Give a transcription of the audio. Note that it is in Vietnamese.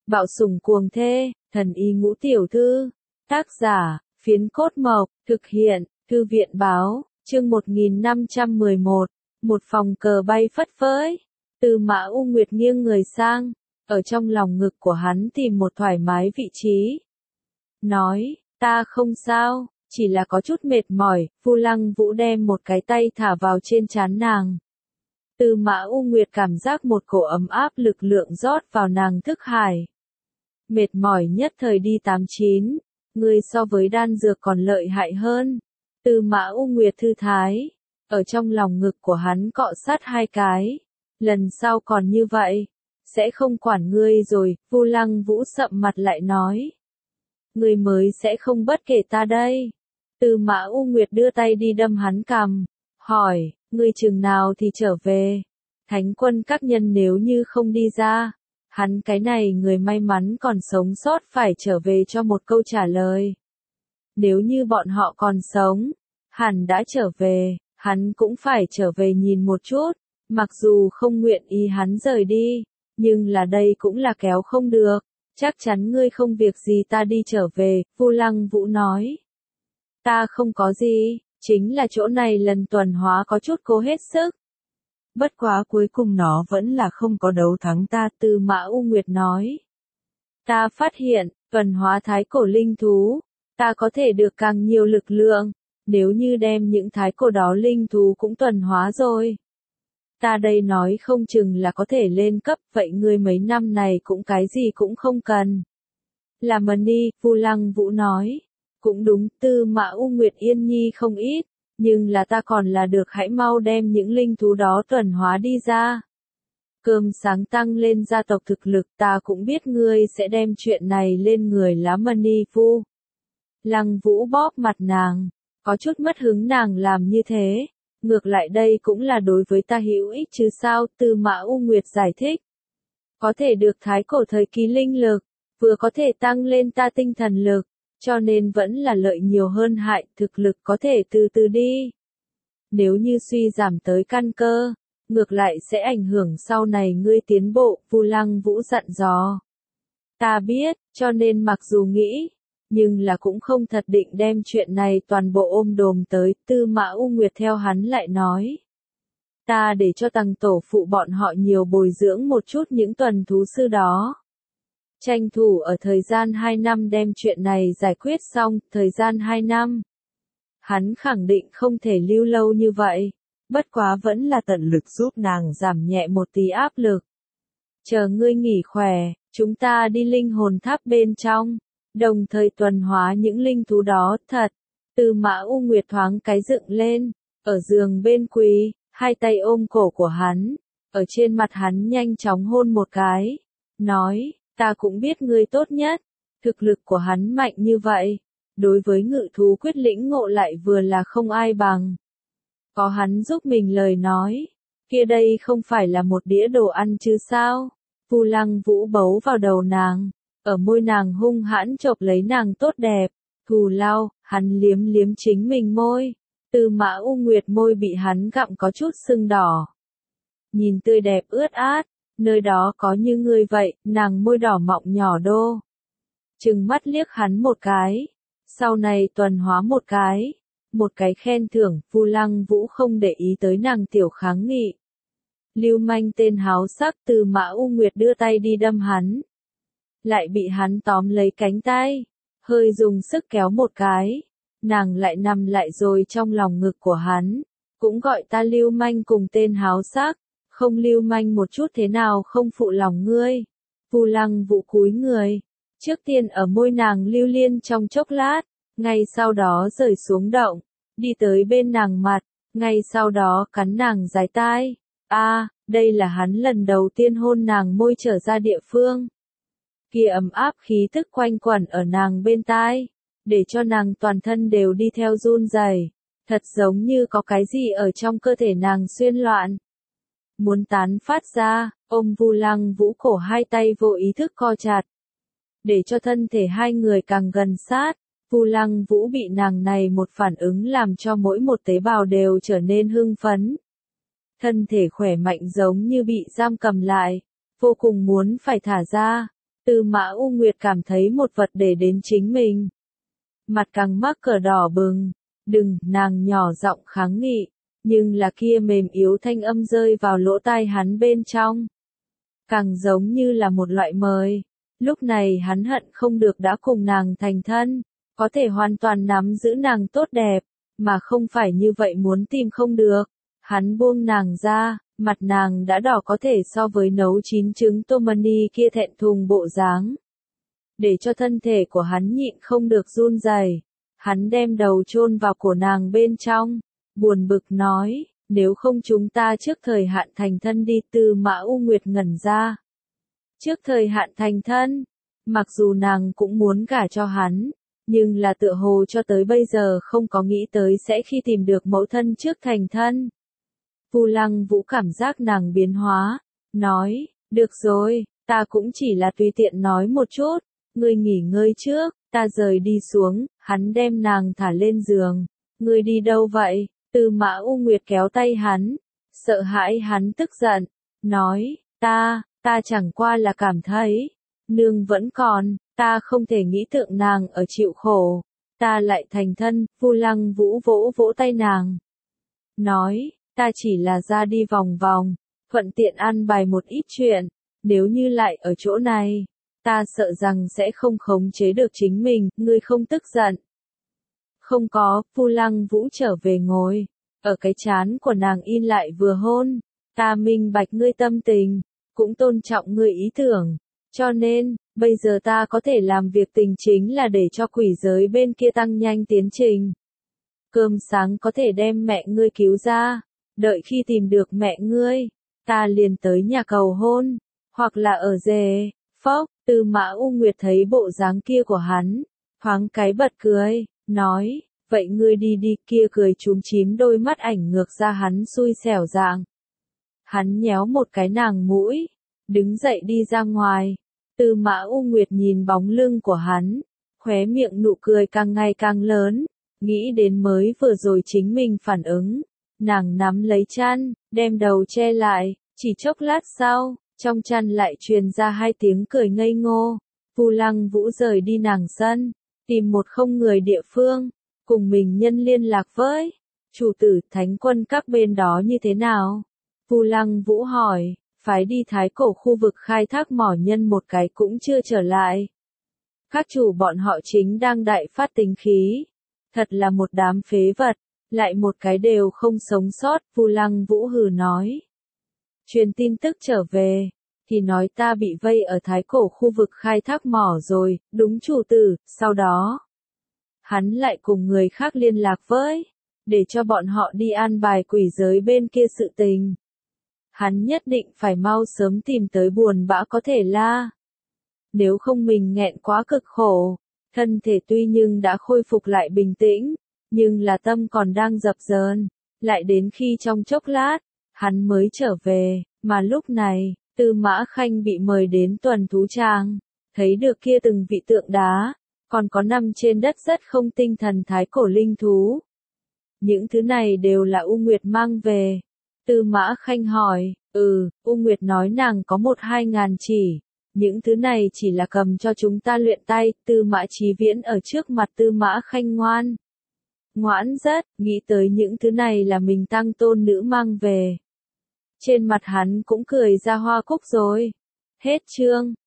Bạo sủng cuồng thê, thần y ngũ tiểu thư. Tác giả, Phiến Cốt Mộc, thực hiện, Thư viện báo, chương 1511, một phòng cờ bay phất phới. Tư Mã U Nguyệt nghiêng người sang, ở trong lòng ngực của hắn tìm một thoải mái vị trí. Nói, ta không sao, chỉ là có chút mệt mỏi. Vu Lăng Vũ đem một cái tay thả vào trên trán nàng. Tư Mã U Nguyệt cảm giác một cổ ấm áp lực lượng rót vào nàng thức hải. Mệt mỏi nhất thời đi 89, ngươi so với đan dược còn lợi hại hơn. Tư Mã U Nguyệt thư thái, ở trong lòng ngực của hắn cọ sát hai cái. Lần sau còn như vậy, sẽ không quản ngươi rồi. Vu Lăng Vũ sậm mặt lại nói. Ngươi mới sẽ không bất kể ta đây. Tư Mã U Nguyệt đưa tay đi đâm hắn cằm, hỏi, ngươi chừng nào thì trở về? Thánh quân các nhân nếu như không đi ra, hắn cái này người may mắn còn sống sót phải trở về cho một câu trả lời. Nếu như bọn họ còn sống, hẳn đã trở về, hắn cũng phải trở về nhìn một chút, mặc dù không nguyện ý hắn rời đi, nhưng là đây cũng là kéo không được. Chắc chắn ngươi không việc gì ta đi trở về, Vu Lăng Vũ nói. Ta không có gì, chính là chỗ này lần tuần hóa có chút cố hết sức. Bất quá cuối cùng nó vẫn là không có đấu thắng ta, Tư Mã U Nguyệt nói. Ta phát hiện, tuần hóa thái cổ linh thú, ta có thể được càng nhiều lực lượng, nếu như đem những thái cổ đó linh thú cũng tuần hóa rồi. Ta đây nói không chừng là có thể lên cấp, vậy ngươi mấy năm này cũng cái gì cũng không cần. Là money, Vu Lăng Vũ nói. Cũng đúng, Tư Mã U Nguyệt yên nhi không ít, nhưng là ta còn là được, hãy mau đem những linh thú đó tuần hóa đi ra. Cơm sáng tăng lên gia tộc thực lực, ta cũng biết ngươi sẽ đem chuyện này lên người lá money. Vu Lăng Vũ bóp mặt nàng, có chút mất hứng nàng làm như thế. Ngược lại đây cũng là đối với ta hữu ích chứ sao, Tư Mã U Nguyệt giải thích. Có thể được thái cổ thời kỳ linh lực, vừa có thể tăng lên ta tinh thần lực, cho nên vẫn là lợi nhiều hơn hại, thực lực có thể từ từ đi. Nếu như suy giảm tới căn cơ, ngược lại sẽ ảnh hưởng sau này ngươi tiến bộ, Vu Lăng Vũ dặn dò. Ta biết, cho nên mặc dù nghĩ, nhưng là cũng không thật định đem chuyện này toàn bộ ôm đồm tới. Tư Mã U Nguyệt theo hắn lại nói. Ta để cho Tằng tổ phụ bọn họ nhiều bồi dưỡng một chút những tuần thú sư đó. Tranh thủ ở thời gian 2 năm đem chuyện này giải quyết xong, thời gian 2 năm. Hắn khẳng định không thể lưu lâu như vậy, bất quá vẫn là tận lực giúp nàng giảm nhẹ một tí áp lực. Chờ ngươi nghỉ khỏe, chúng ta đi linh hồn tháp bên trong. Đồng thời tuần hóa những linh thú đó, thật. Tư Mã U Nguyệt thoáng cái dựng lên, ở giường bên quỳ, hai tay ôm cổ của hắn, ở trên mặt hắn nhanh chóng hôn một cái, nói, ta cũng biết ngươi tốt nhất, thực lực của hắn mạnh như vậy, đối với ngự thú quyết lĩnh ngộ lại vừa là không ai bằng. Có hắn giúp mình lời nói, kia đây không phải là một đĩa đồ ăn chứ sao? Vu Lăng Vũ bấu vào đầu nàng. Ở môi nàng hung hãn chộp lấy nàng tốt đẹp, thù lao, hắn liếm liếm chính mình môi. Tư Mã U Nguyệt môi bị hắn gặm có chút sưng đỏ. Nhìn tươi đẹp ướt át, nơi đó có như ngươi vậy, nàng môi đỏ mọng nhỏ đô. Trừng mắt liếc hắn một cái, sau này tuần hóa một cái khen thưởng. Vu Lăng Vũ không để ý tới nàng tiểu kháng nghị. Lưu manh tên háo sắc. Tư Mã U Nguyệt đưa tay đi đâm hắn. Lại bị hắn tóm lấy cánh tay, hơi dùng sức kéo một cái, nàng lại nằm lại rồi trong lòng ngực của hắn, cũng gọi ta lưu manh cùng tên háo sắc, không lưu manh một chút thế nào không phụ lòng ngươi. Vu Lăng Vũ cúi người, trước tiên ở môi nàng lưu liên trong chốc lát, ngay sau đó rời xuống động, đi tới bên nàng mặt, ngay sau đó cắn nàng dái tai. Đây là hắn lần đầu tiên hôn nàng môi trở ra địa phương. Kia ấm áp khí tức quanh quẩn ở nàng bên tai, để cho nàng toàn thân đều đi theo run rẩy, thật giống như có cái gì ở trong cơ thể nàng xuyên loạn. Muốn tán phát ra, ôm Vu Lăng Vũ cổ, hai tay vô ý thức co chặt, để cho thân thể hai người càng gần sát. Vu Lăng Vũ bị nàng này một phản ứng làm cho mỗi một tế bào đều trở nên hưng phấn. Thân thể khỏe mạnh giống như bị giam cầm lại, vô cùng muốn phải thả ra. Tư Mã U Nguyệt cảm thấy một vật để đến chính mình. Mặt càng mắc cờ đỏ bừng. Đừng, nàng nhỏ giọng kháng nghị. Nhưng là kia mềm yếu thanh âm rơi vào lỗ tai hắn bên trong. Càng giống như là một loại mời. Lúc này hắn hận không được đã cùng nàng thành thân. Có thể hoàn toàn nắm giữ nàng tốt đẹp. Mà không phải như vậy muốn tìm không được. Hắn buông nàng ra, mặt nàng đã đỏ có thể so với nấu chín trứng tomani kia thẹn thùng bộ dáng. Để cho thân thể của hắn nhịn không được run rẩy, hắn đem đầu chôn vào cổ nàng bên trong, buồn bực nói, nếu không chúng ta trước thời hạn thành thân đi. Tư Mã U Nguyệt ngẩn ra. Trước thời hạn thành thân, mặc dù nàng cũng muốn gả cho hắn, nhưng là tựa hồ cho tới bây giờ không có nghĩ tới sẽ khi tìm được mẫu thân trước thành thân. Vu Lăng Vũ cảm giác nàng biến hóa, nói, được rồi, ta cũng chỉ là tùy tiện nói một chút, ngươi nghỉ ngơi trước, ta rời đi xuống. Hắn đem nàng thả lên giường. Ngươi đi đâu vậy? Tư Mã U Nguyệt kéo tay hắn, sợ hãi hắn tức giận, nói, ta chẳng qua là cảm thấy, nương vẫn còn, ta không thể nghĩ tượng nàng ở chịu khổ, ta lại thành thân. Vu Lăng Vũ vỗ vỗ tay nàng, nói, ta chỉ là ra đi vòng vòng, thuận tiện an bài một ít chuyện, nếu như lại ở chỗ này, ta sợ rằng sẽ không khống chế được chính mình. Ngươi không tức giận? Không có. Vu Lăng Vũ trở về ngồi, ở cái trán của nàng in lại vừa hôn, ta minh bạch ngươi tâm tình, cũng tôn trọng ngươi ý tưởng, cho nên, bây giờ ta có thể làm việc tình chính là để cho quỷ giới bên kia tăng nhanh tiến trình. Cơm sáng có thể đem mẹ ngươi cứu ra, đợi khi tìm được mẹ ngươi, ta liền tới nhà cầu hôn, hoặc là ở rể. Phốc. Tư Mã U Nguyệt thấy bộ dáng kia của hắn, thoáng cái bật cười, nói, vậy ngươi đi đi. Kia cười chúm chím đôi mắt ảnh ngược ra hắn xui xẻo dạng. Hắn nhéo một cái nàng mũi, đứng dậy đi ra ngoài. Tư Mã U Nguyệt nhìn bóng lưng của hắn, khóe miệng nụ cười càng ngày càng lớn, nghĩ đến mới vừa rồi chính mình phản ứng. Nàng nắm lấy chăn, đem đầu che lại, chỉ chốc lát sau, trong chăn lại truyền ra hai tiếng cười ngây ngô. Vu Lăng Vũ rời đi nàng sân, tìm một không người địa phương, cùng mình nhân liên lạc với chủ tử. Thánh quân các bên đó như thế nào? Vu Lăng Vũ hỏi. Phái đi Thái Cổ khu vực khai thác mỏ nhân một cái cũng chưa trở lại. Các chủ bọn họ chính đang đại phát tính khí. Thật là một đám phế vật, lại một cái đều không sống sót. Vu Lăng Vũ hừ nói. Truyền tin tức trở về, thì nói ta bị vây ở Thái Cổ khu vực khai thác mỏ rồi. Đúng chủ tử. Sau đó, hắn lại cùng người khác liên lạc với, để cho bọn họ đi an bài quỷ giới bên kia sự tình. Hắn nhất định phải mau sớm tìm tới buồn bã có thể la. Nếu không mình nghẹn quá cực khổ. Thân thể tuy nhưng đã khôi phục lại bình tĩnh, nhưng là tâm còn đang dập dờn. Lại đến khi trong chốc lát, hắn mới trở về, mà lúc này, Tư Mã Khanh bị mời đến tuần thú tràng, thấy được kia từng vị tượng đá, còn có nằm trên đất rất không tinh thần thái cổ linh thú. Những thứ này đều là U Nguyệt mang về. Tư Mã Khanh hỏi, U Nguyệt nói nàng có 1-2 ngàn chỉ. Những thứ này chỉ là cầm cho chúng ta luyện tay. Tư Mã Chí Viễn ở trước mặt Tư Mã Khanh ngoãn rất, nghĩ tới những thứ này là mình tăng tôn nữ mang về. Trên mặt hắn cũng cười ra hoa cúc rồi. Hết chương.